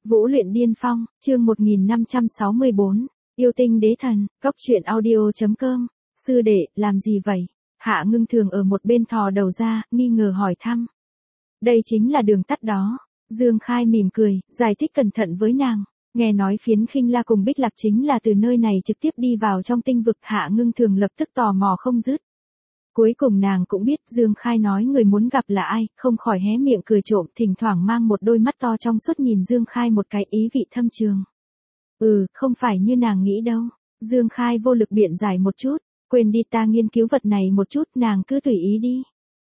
Vũ luyện điên phong, chương 1564, yêu tinh đế thần, cóc truyện audio.com, sư đệ, làm gì vậy? Hạ Ngưng Thường ở một bên thò đầu ra, nghi ngờ hỏi thăm. Đây chính là đường tắt đó. Dương Khai mỉm cười, giải thích cẩn thận với nàng. Nghe nói Phiến Khinh La cùng Bích Lạc chính là từ nơi này trực tiếp đi vào trong tinh vực. Hạ Ngưng Thường lập tức tò mò không dứt. Cuối cùng nàng cũng biết Dương Khai nói người muốn gặp là ai, không khỏi hé miệng cười trộm, thỉnh thoảng mang một đôi mắt to trong suốt nhìn Dương Khai một cái ý vị thâm trường. Không phải như nàng nghĩ đâu. Dương Khai vô lực biện giải một chút, quên đi, ta nghiên cứu vật này một chút, nàng cứ tùy ý đi.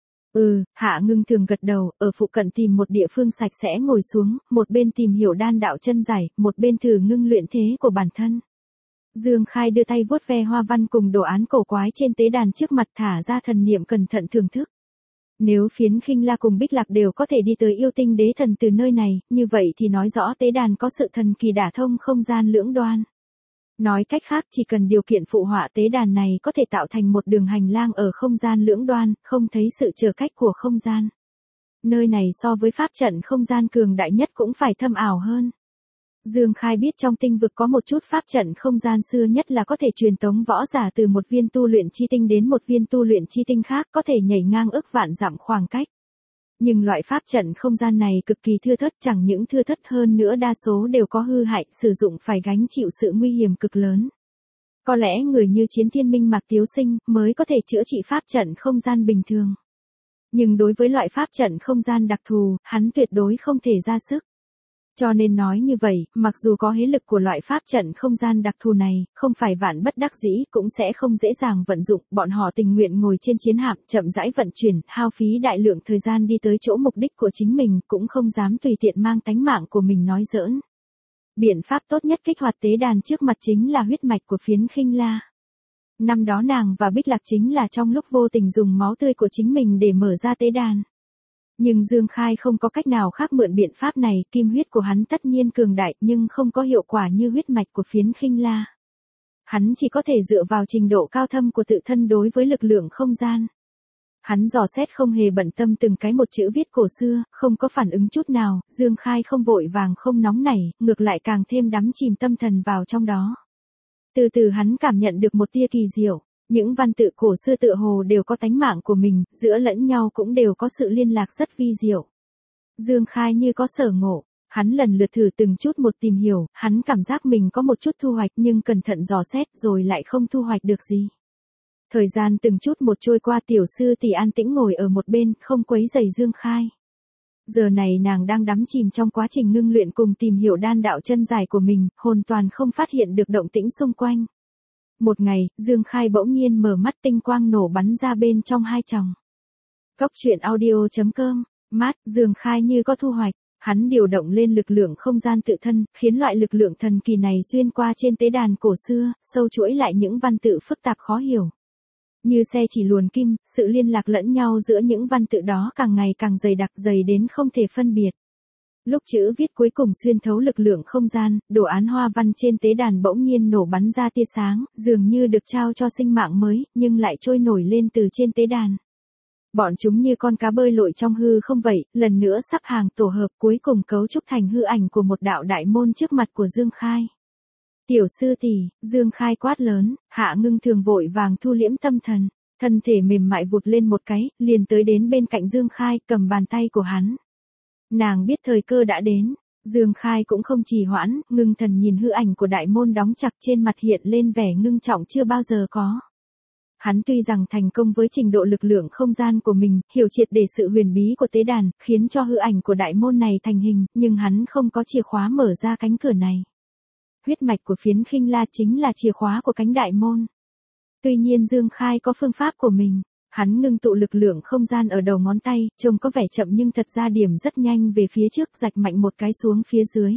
Hạ Ngưng Thường gật đầu, ở phụ cận tìm một địa phương sạch sẽ ngồi xuống, một bên tìm hiểu đan đạo chân giải, một bên thử ngưng luyện thế của bản thân. Dương Khai đưa tay vuốt ve hoa văn cùng đồ án cổ quái trên tế đàn trước mặt, thả ra thần niệm cẩn thận thưởng thức. Nếu Phiến Khinh La cùng Bích Lạc đều có thể đi tới yêu tinh đế thần từ nơi này, như vậy thì nói rõ tế đàn có sự thần kỳ đả thông không gian lưỡng đoan. Nói cách khác, chỉ cần điều kiện phụ họa tế đàn này có thể tạo thành một đường hành lang ở không gian lưỡng đoan, không thấy sự trở cách của không gian. Nơi này so với pháp trận không gian cường đại nhất cũng phải thâm ảo hơn. Dương Khai biết trong tinh vực có một chút pháp trận không gian xưa nhất là có thể truyền tống võ giả từ một viên tu luyện chi tinh đến một viên tu luyện chi tinh khác, có thể nhảy ngang ức vạn dặm khoảng cách. Nhưng loại pháp trận không gian này cực kỳ thưa thớt, chẳng những thưa thớt hơn nữa đa số đều có hư hại, sử dụng phải gánh chịu sự nguy hiểm cực lớn. Có lẽ người như Chiến Thiên Minh Mạc Tiếu Sinh mới có thể chữa trị pháp trận không gian bình thường. Nhưng đối với loại pháp trận không gian đặc thù, hắn tuyệt đối không thể ra sức. Cho nên nói như vậy, mặc dù có hế lực của loại pháp trận không gian đặc thù này, không phải vạn bất đắc dĩ cũng sẽ không dễ dàng vận dụng, bọn họ tình nguyện ngồi trên chiến hạm, chậm rãi vận chuyển, hao phí đại lượng thời gian đi tới chỗ mục đích của chính mình, cũng không dám tùy tiện mang tánh mạng của mình nói giỡn. Biện pháp tốt nhất kích hoạt tế đàn trước mặt chính là huyết mạch của Phiến Khinh La. Năm đó nàng và Bích Lạc chính là trong lúc vô tình dùng máu tươi của chính mình để mở ra tế đàn. Nhưng Dương Khai không có cách nào khác mượn biện pháp này, kim huyết của hắn tất nhiên cường đại nhưng không có hiệu quả như huyết mạch của Phiến Khinh La. Hắn chỉ có thể dựa vào trình độ cao thâm của tự thân đối với lực lượng không gian. Hắn dò xét không hề bận tâm từng cái một chữ viết cổ xưa, không có phản ứng chút nào, Dương Khai không vội vàng không nóng nảy, ngược lại càng thêm đắm chìm tâm thần vào trong đó. Từ từ hắn cảm nhận được một tia kỳ diệu. Những văn tự cổ xưa tựa hồ đều có tánh mạng của mình, giữa lẫn nhau cũng đều có sự liên lạc rất vi diệu. Dương Khai như có sở ngộ, hắn lần lượt thử từng chút một tìm hiểu, hắn cảm giác mình có một chút thu hoạch nhưng cẩn thận dò xét rồi lại không thu hoạch được gì. Thời gian từng chút một trôi qua, tiểu sư tỷ an tĩnh ngồi ở một bên, không quấy rầy Dương Khai. Giờ này nàng đang đắm chìm trong quá trình ngưng luyện cùng tìm hiểu đan đạo chân giải của mình, hoàn toàn không phát hiện được động tĩnh xung quanh. Một ngày, Dương Khai bỗng nhiên mở mắt, tinh quang nổ bắn ra bên trong hai tròng. Cóc truyện audio.com, Dương Khai như có thu hoạch, hắn điều động lên lực lượng không gian tự thân, khiến loại lực lượng thần kỳ này xuyên qua trên tế đàn cổ xưa, sâu chuỗi lại những văn tự phức tạp khó hiểu. Như xe chỉ luồn kim, sự liên lạc lẫn nhau giữa những văn tự đó càng ngày càng dày đặc, dày đến không thể phân biệt. Lúc chữ viết cuối cùng xuyên thấu lực lượng không gian, đồ án hoa văn trên tế đàn bỗng nhiên nổ bắn ra tia sáng, dường như được trao cho sinh mạng mới, nhưng lại trôi nổi lên từ trên tế đàn. Bọn chúng như con cá bơi lội trong hư không vậy, lần nữa sắp hàng tổ hợp, cuối cùng cấu trúc thành hư ảnh của một đạo đại môn trước mặt của Dương Khai. Tiểu sư tỷ, Dương Khai quát lớn, Hạ Ngưng Thường vội vàng thu liễm tâm thần, thân thể mềm mại vụt lên một cái, liền tới đến bên cạnh Dương Khai, cầm bàn tay của hắn. Nàng biết thời cơ đã đến, Dương Khai cũng không trì hoãn, ngưng thần nhìn hư ảnh của đại môn đóng chặt, trên mặt hiện lên vẻ ngưng trọng chưa bao giờ có. Hắn tuy rằng thành công với trình độ lực lượng không gian của mình, hiểu triệt để sự huyền bí của tế đàn, khiến cho hư ảnh của đại môn này thành hình, nhưng hắn không có chìa khóa mở ra cánh cửa này. Huyết mạch của Phiến Khinh La chính là chìa khóa của cánh đại môn. Tuy nhiên Dương Khai có phương pháp của mình. Hắn ngưng tụ lực lượng không gian ở đầu ngón tay, trông có vẻ chậm nhưng thật ra điểm rất nhanh về phía trước, rạch mạnh một cái xuống phía dưới.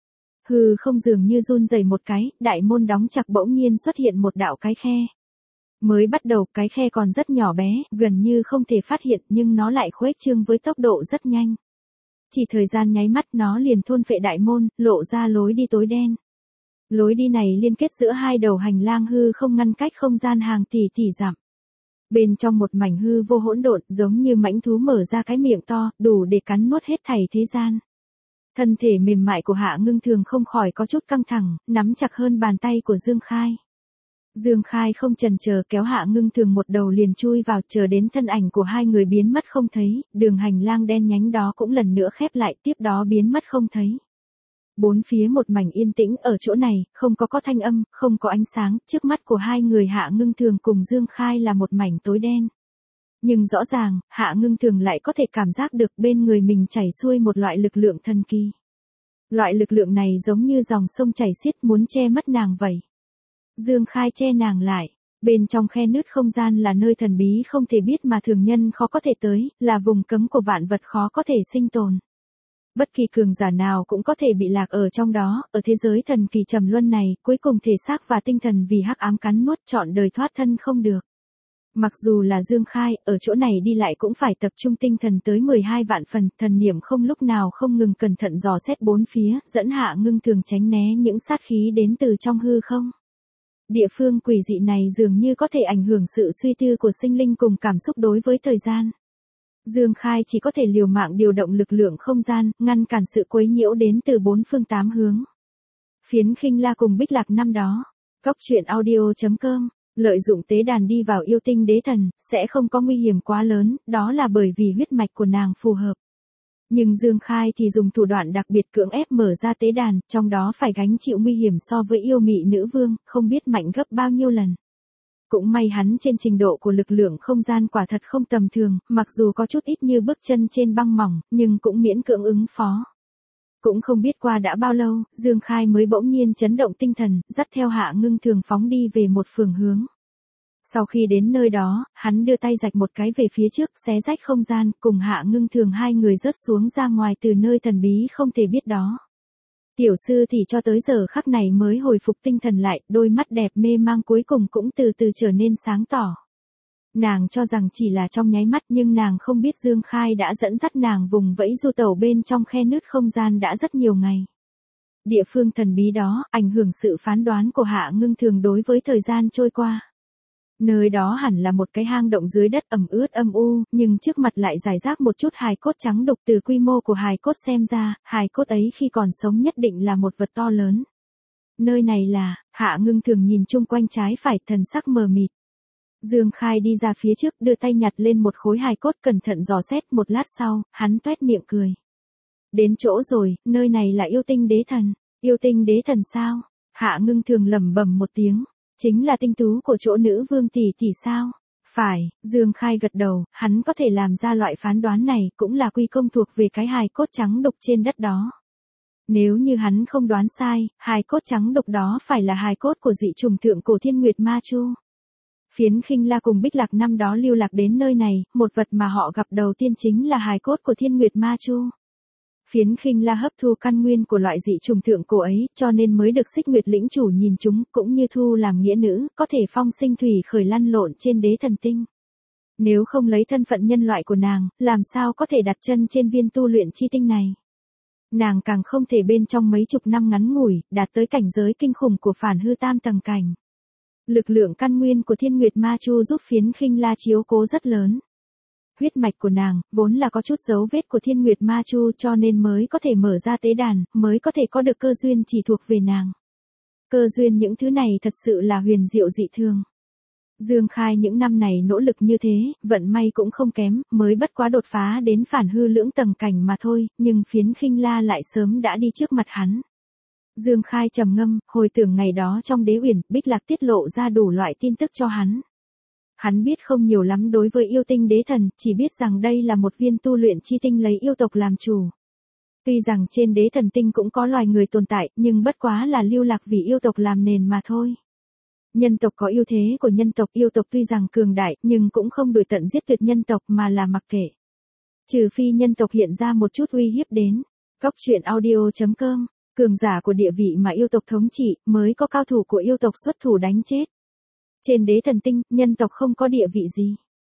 Hư không dường như run rẩy một cái, đại môn đóng chặt bỗng nhiên xuất hiện một đạo cái khe. Mới bắt đầu, cái khe còn rất nhỏ bé, gần như không thể phát hiện, nhưng nó lại khuếch trương với tốc độ rất nhanh. Chỉ thời gian nháy mắt nó liền thôn phệ đại môn, lộ ra lối đi tối đen. Lối đi này liên kết giữa hai đầu hành lang hư không ngăn cách không gian hàng tỷ tỷ dặm. Bên trong một mảnh hư vô hỗn độn, giống như mãnh thú mở ra cái miệng to, đủ để cắn nuốt hết thảy thế gian. Thân thể mềm mại của Hạ Ngưng Thường không khỏi có chút căng thẳng, nắm chặt hơn bàn tay của Dương Khai. Dương Khai không chần chờ kéo Hạ Ngưng Thường một đầu liền chui vào, chờ đến thân ảnh của hai người biến mất không thấy, đường hành lang đen nhánh đó cũng lần nữa khép lại, tiếp đó biến mất không thấy. Bốn phía một mảnh yên tĩnh, ở chỗ này, không có thanh âm, không có ánh sáng, trước mắt của hai người Hạ Ngưng Thường cùng Dương Khai là một mảnh tối đen. Nhưng rõ ràng, Hạ Ngưng Thường lại có thể cảm giác được bên người mình chảy xuôi một loại lực lượng thần kỳ. Loại lực lượng này giống như dòng sông chảy xiết muốn che mất nàng vậy. Dương Khai che nàng lại. Bên trong khe nứt không gian là nơi thần bí không thể biết mà thường nhân khó có thể tới, là vùng cấm của vạn vật khó có thể sinh tồn. Bất kỳ cường giả nào cũng có thể bị lạc ở trong đó, ở thế giới thần kỳ trầm luân này, cuối cùng thể xác và tinh thần vì hắc ám cắn nuốt trọn đời thoát thân không được. Mặc dù là Dương Khai, ở chỗ này đi lại cũng phải tập trung tinh thần tới 12 vạn phần, thần niệm không lúc nào không ngừng cẩn thận dò xét bốn phía, dẫn Hạ Ngưng Thường tránh né những sát khí đến từ trong hư không. Địa phương quỷ dị này dường như có thể ảnh hưởng sự suy tư của sinh linh cùng cảm xúc đối với thời gian. Dương Khai chỉ có thể liều mạng điều động lực lượng không gian, ngăn cản sự quấy nhiễu đến từ bốn phương tám hướng. Phiến Khinh La cùng Bích Lạc năm đó. Góc truyện audio.com. Lợi dụng tế đàn đi vào yêu tinh đế thần, sẽ không có nguy hiểm quá lớn, đó là bởi vì huyết mạch của nàng phù hợp. Nhưng Dương Khai thì dùng thủ đoạn đặc biệt cưỡng ép mở ra tế đàn, trong đó phải gánh chịu nguy hiểm so với yêu mị nữ vương, không biết mạnh gấp bao nhiêu lần. Cũng may hắn trên trình độ của lực lượng không gian quả thật không tầm thường, mặc dù có chút ít như bước chân trên băng mỏng, nhưng cũng miễn cưỡng ứng phó. Cũng không biết qua đã bao lâu, Dương Khai mới bỗng nhiên chấn động tinh thần, dắt theo Hạ Ngưng Thường phóng đi về một phương hướng. Sau khi đến nơi đó, hắn đưa tay rạch một cái về phía trước, xé rách không gian, cùng Hạ Ngưng Thường hai người rớt xuống ra ngoài từ nơi thần bí không thể biết đó. Tiểu sư thì cho tới giờ khắc này mới hồi phục tinh thần lại, đôi mắt đẹp mê mang cuối cùng cũng từ từ trở nên sáng tỏ. Nàng cho rằng chỉ là trong nháy mắt nhưng nàng không biết Dương Khai đã dẫn dắt nàng vùng vẫy du tẩu bên trong khe nứt không gian đã rất nhiều ngày. Địa phương thần bí đó, ảnh hưởng sự phán đoán của Hạ Ngưng Thường đối với thời gian trôi qua. Nơi đó hẳn là một cái hang động dưới đất ẩm ướt âm u, nhưng trước mặt lại rải rác một chút hài cốt trắng đục, từ quy mô của hài cốt xem ra, hài cốt ấy khi còn sống nhất định là một vật to lớn. Nơi này là, Hạ Ngưng Thường nhìn chung quanh trái phải, thần sắc mờ mịt. Dương Khai đi ra phía trước, đưa tay nhặt lên một khối hài cốt, cẩn thận dò xét, một lát sau, hắn toét miệng cười. Đến chỗ rồi, nơi này là yêu tinh đế thần. Yêu tinh đế thần sao? Hạ Ngưng Thường lẩm bẩm một tiếng. Chính là tinh tú của chỗ nữ vương tỷ tỷ sao? Phải, Dương Khai gật đầu, hắn có thể làm ra loại phán đoán này, cũng là quy công thuộc về cái hài cốt trắng đục trên đất đó. Nếu như hắn không đoán sai, hài cốt trắng đục đó phải là hài cốt của dị trùng thượng cổ Thiên Nguyệt Ma Chu. Phiến Khinh La cùng Bích Lạc năm đó lưu lạc đến nơi này, một vật mà họ gặp đầu tiên chính là hài cốt của Thiên Nguyệt Ma Chu. Phiến Khinh La hấp thu căn nguyên của loại dị trùng thượng cổ ấy, cho nên mới được Xích Nguyệt lĩnh chủ nhìn chúng, cũng như thu làm nghĩa nữ, có thể phong sinh thủy khởi lăn lộn trên đế thần tinh. Nếu không lấy thân phận nhân loại của nàng, làm sao có thể đặt chân trên viên tu luyện chi tinh này? Nàng càng không thể bên trong mấy chục năm ngắn ngủi, đạt tới cảnh giới kinh khủng của phản hư tam tầng cảnh. Lực lượng căn nguyên của Thiên Nguyệt Ma Chu giúp Phiến Khinh La chiếu cố rất lớn. Huyết mạch của nàng, vốn là có chút dấu vết của Thiên Nguyệt Ma Chu cho nên mới có thể mở ra tế đàn, mới có thể có được cơ duyên chỉ thuộc về nàng. Cơ duyên những thứ này thật sự là huyền diệu dị thường. Dương Khai những năm này nỗ lực như thế, vận may cũng không kém, mới bất quá đột phá đến phản hư lưỡng tầng cảnh mà thôi, nhưng Phiến Khinh La lại sớm đã đi trước mặt hắn. Dương Khai trầm ngâm, hồi tưởng ngày đó trong đế uyển, Bích Lạc tiết lộ ra đủ loại tin tức cho hắn. Hắn biết không nhiều lắm đối với yêu tinh đế thần, chỉ biết rằng đây là một viên tu luyện chi tinh lấy yêu tộc làm chủ. Tuy rằng trên đế thần tinh cũng có loài người tồn tại, nhưng bất quá là lưu lạc vì yêu tộc làm nền mà thôi. Nhân tộc có ưu thế của nhân tộc, yêu tộc tuy rằng cường đại, nhưng cũng không đuổi tận giết tuyệt nhân tộc mà là mặc kệ. Trừ phi nhân tộc hiện ra một chút uy hiếp đến. Góc truyện audio.com, cường giả của địa vị mà yêu tộc thống trị, mới có cao thủ của yêu tộc xuất thủ đánh chết. Trên đế thần tinh, nhân tộc không có địa vị gì.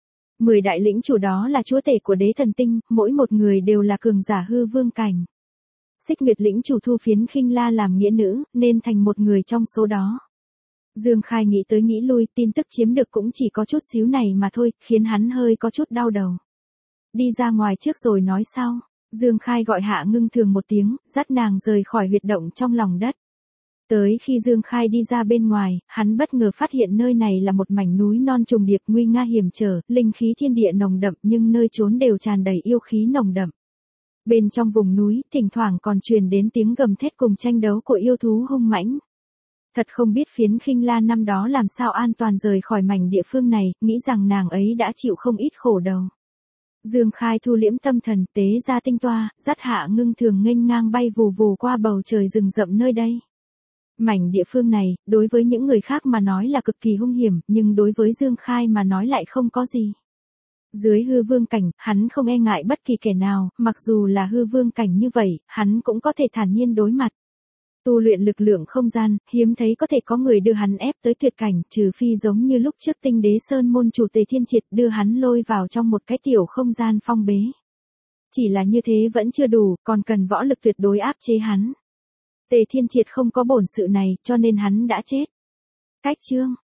10 đại lĩnh chủ đó là chúa tể của đế thần tinh, mỗi một người đều là cường giả hư vương cảnh. Xích Nguyệt lĩnh chủ thu Phiến Khinh La làm nghĩa nữ, nên thành một người trong số đó. Dương Khai nghĩ tới nghĩ lui, tin tức chiếm được cũng chỉ có chút xíu này mà thôi, khiến hắn hơi có chút đau đầu. Đi ra ngoài trước rồi nói sau. Dương Khai gọi Hạ Ngưng Thường một tiếng, dắt nàng rời khỏi huyệt động trong lòng đất. Tới khi Dương Khai đi ra bên ngoài, hắn bất ngờ phát hiện nơi này là một mảnh núi non trùng điệp nguy nga hiểm trở, linh khí thiên địa nồng đậm nhưng nơi trốn đều tràn đầy yêu khí nồng đậm. Bên trong vùng núi, thỉnh thoảng còn truyền đến tiếng gầm thét cùng tranh đấu của yêu thú hung mãnh. Thật không biết Phiến Khinh La năm đó làm sao an toàn rời khỏi mảnh địa phương này, nghĩ rằng nàng ấy đã chịu không ít khổ đầu. Dương Khai thu liễm tâm thần, tế ra tinh toa, dắt Hạ Ngưng Thường nghênh ngang bay vù vù qua bầu trời rừng rậm nơi đây. Mảnh địa phương này, đối với những người khác mà nói là cực kỳ hung hiểm, nhưng đối với Dương Khai mà nói lại không có gì. Dưới hư vương cảnh, hắn không e ngại bất kỳ kẻ nào, mặc dù là hư vương cảnh như vậy, hắn cũng có thể thản nhiên đối mặt. Tu luyện lực lượng không gian, hiếm thấy có thể có người đưa hắn ép tới tuyệt cảnh, trừ phi giống như lúc trước Tinh Đế Sơn môn chủ Tề Thiên Triệt đưa hắn lôi vào trong một cái tiểu không gian phong bế. Chỉ là như thế vẫn chưa đủ, còn cần võ lực tuyệt đối áp chế hắn. Tề Thiên Triệt không có bổn sự này, cho nên hắn đã chết. Cách chương